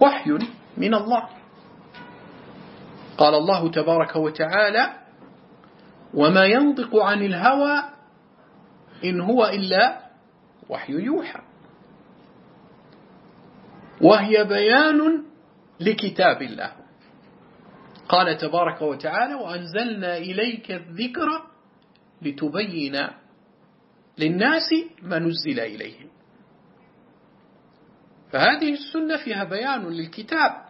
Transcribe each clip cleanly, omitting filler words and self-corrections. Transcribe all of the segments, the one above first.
وحي من الله. قال الله تبارك وتعالى: وما ينطق عن الهوى إن هو إلا وحي يوحى. وهي بيان لكتاب الله. قال تبارك وتعالى: وأنزلنا إليك الذكر لتبين للناس ما نزل إليهم. فهذه السنة فيها بيان للكتاب.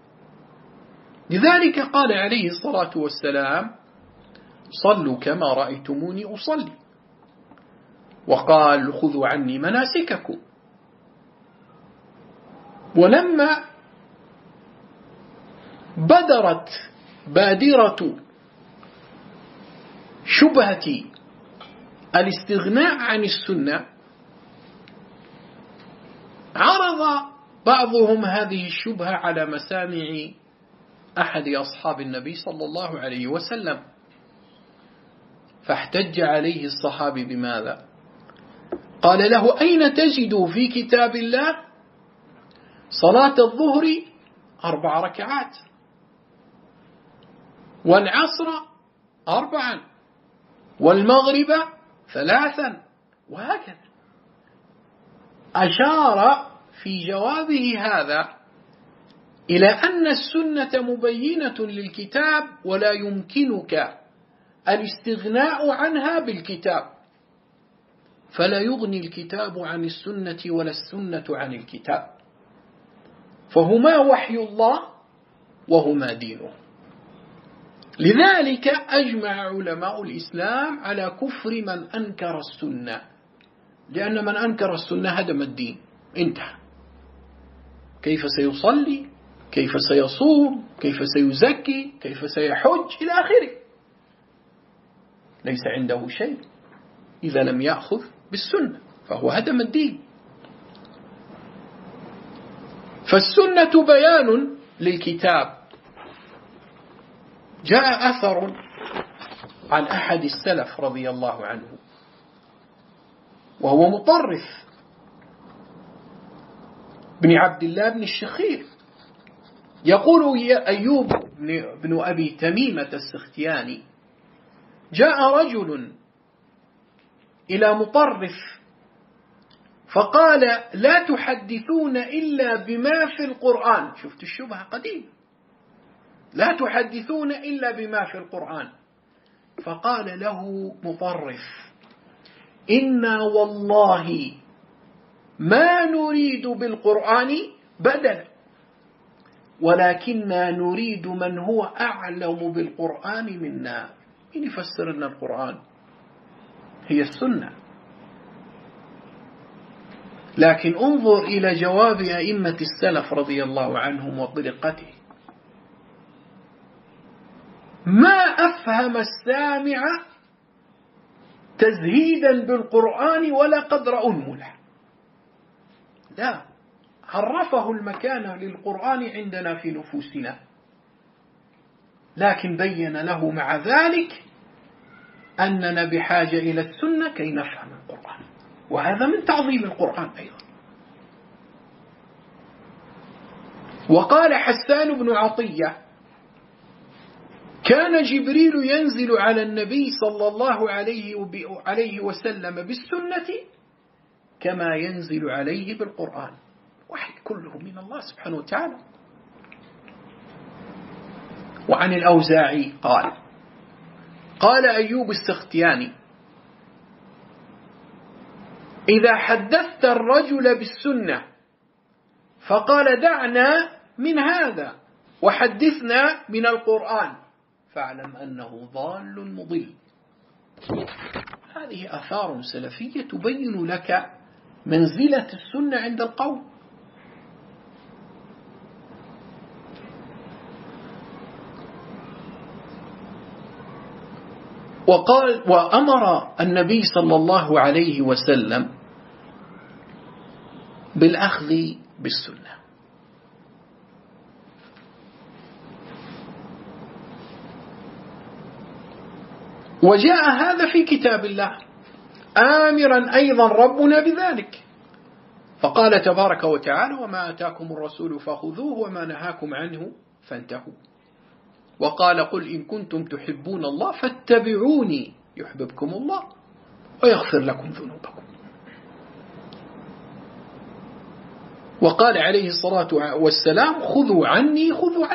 لذلك قال عليه الصلاة والسلام: صلوا كما رأيتموني أصلي. وقال: خذوا عني مناسككم. ولما بدرت بادرة شبهة الاستغناء عن السنة، عرض بعضهم هذه الشبهة على مسامع أحد أصحاب النبي صلى الله عليه وسلم، فاحتج عليه الصحابي بماذا؟ قال له: أين تجد في كتاب الله صلاة الظهر 4 ركعات والعصر 4 والمغرب 3 وهكذا؟ أشار في جوابه هذا إلى أن السنة مبينة للكتاب، ولا يمكنك الاستغناء عنها بالكتاب، فلا يغني الكتاب عن السنة ولا السنة عن الكتاب، فهما وحي الله وهما دينه. لذلك أجمع علماء الإسلام على كفر من أنكر السنة، لأن من أنكر السنة هدم الدين، انتهى. كيف سيصلي؟ كيف سيصوم؟ كيف سيزكي؟ كيف سيحج؟ إلى آخره. ليس عنده شيء إذا لم يأخذ بالسنة، فهو هدم الدين. فالسنة بيان للكتاب. جاء أثر عن أحد السلف رضي الله عنه وهو مطرف بن عبد الله بن الشخير، يقول أيوب بن أبي تميمة السختياني: جاء رجل إلى مطرف فقال: لا تحدثون إلا بما في القرآن. شفت الشبهة قديم، لا تحدثون إلا بما في القرآن. فقال له مطرف: إنا والله ما نريد بالقرآن بدلا، ولكننا نريد من هو أعلم بالقرآن منا. من يفسر لنا القرآن؟ هي السنة. لكن انظر إلى جواب أئمة السلف رضي الله عنهم وطريقته، ما أفهم السامع تزهيدا بالقرآن ولا قدر أنمله، لا، عرفه المكان للقرآن عندنا في نفوسنا، لكن بين له مع ذلك أننا بحاجة إلى السنة كي نفهم القرآن، وهذا من تعظيم القرآن أيضا. وقال حسان بن عطية: كان جبريل ينزل على النبي صلى الله عليه وسلم بالسنة كما ينزل عليه بالقرآن، وحي كله من الله سبحانه وتعالى. وعن الأوزاعي قال أيوب السختياني: إذا حدثت الرجل بالسنة فقال دعنا من هذا وحدثنا من القرآن، فاعلم أنه ضال مضل. هذه آثار سلفية تبين لك منزلة السنة عند القوم. وأمر النبي صلى الله عليه وسلم بالأخذ بالسنة. وجاء هذا في كتاب الله، آمرا أيضا ربنا بذلك، فقال تبارك وتعالى: وما آتاكم الرسول فخذوه وما نهاكم عنه فانتهوا. وقال: قل إن كنتم تحبون الله فاتبعوني يحببكم الله ويغفر لكم ذنوبكم. وقال عليه الصلاة والسلام: خذوا عني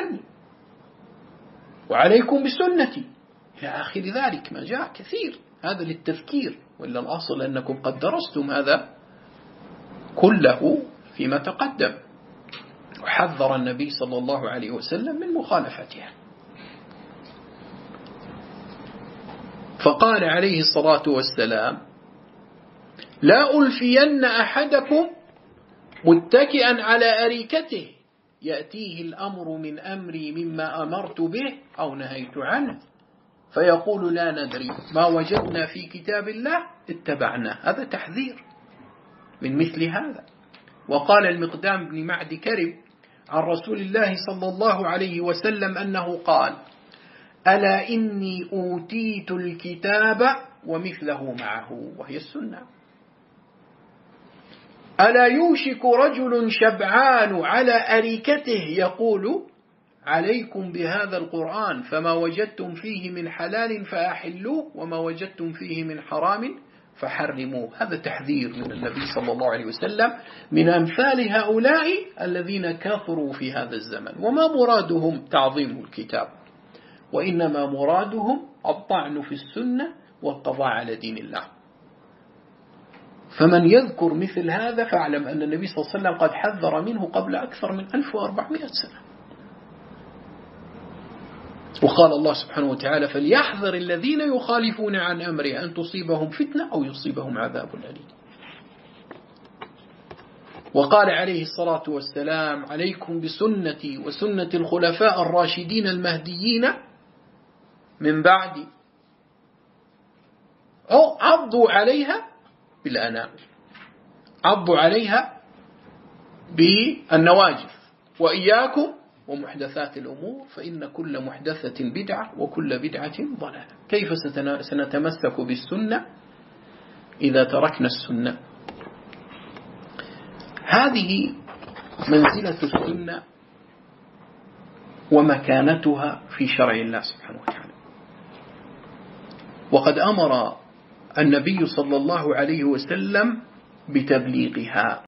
وعليكم بسنتي، إلى آخر ذلك ما جاء كثير. هذا للتذكير، وإلا الأصل أنكم قد درستم هذا كله فيما تقدم. وحذر النبي صلى الله عليه وسلم من مخالفتها. فقال عليه الصلاة والسلام: لا ألفين أحدكم متكئا على أريكته يأتيه الأمر من أمري مما أمرت به أو نهيت عنه فيقول لا ندري ما وجدنا في كتاب الله اتبعناه. هذا تحذير من مثل هذا. وقال المقدام بن معد كرب عن رسول الله صلى الله عليه وسلم أنه قال: ألا إني أوتيت الكتاب ومثله معه، وهي السنة. ألا يوشك رجل شبعان على أريكته يقول: عليكم بهذا القرآن فما وجدتم فيه من حلال فأحلوه وما وجدتم فيه من حرام فحرموه. هذا تحذير من النبي صلى الله عليه وسلم من أمثال هؤلاء الذين كفروا في هذا الزمن. وما مرادهم تعظيم الكتاب، وإنما مرادهم الطعن في السنة والقضاء على دين الله. فمن يذكر مثل هذا فاعلم أن النبي صلى الله عليه وسلم قد حذر منه قبل أكثر من 1400 سنة. وقال الله سبحانه وتعالى: فليحذر الذين يخالفون عن أمره أن تصيبهم فتنة أو يصيبهم عذاب أليم. وقال عليه الصلاة والسلام: عليكم بسنتي وسنة الخلفاء الراشدين المهديين من بعدي، عضوا عليها بالأنامل، عضوا عليها بالنواجذ، وإياكم ومحدثات الأمور فإن كل محدثة بدعة وكل بدعة ضلالة. كيف سنتمسك بالسنة إذا تركنا السنة؟ هذه منزلة السنة ومكانتها في شرع الله سبحانه وتعالى. وقد أمر النبي صلى الله عليه وسلم بتبليغها.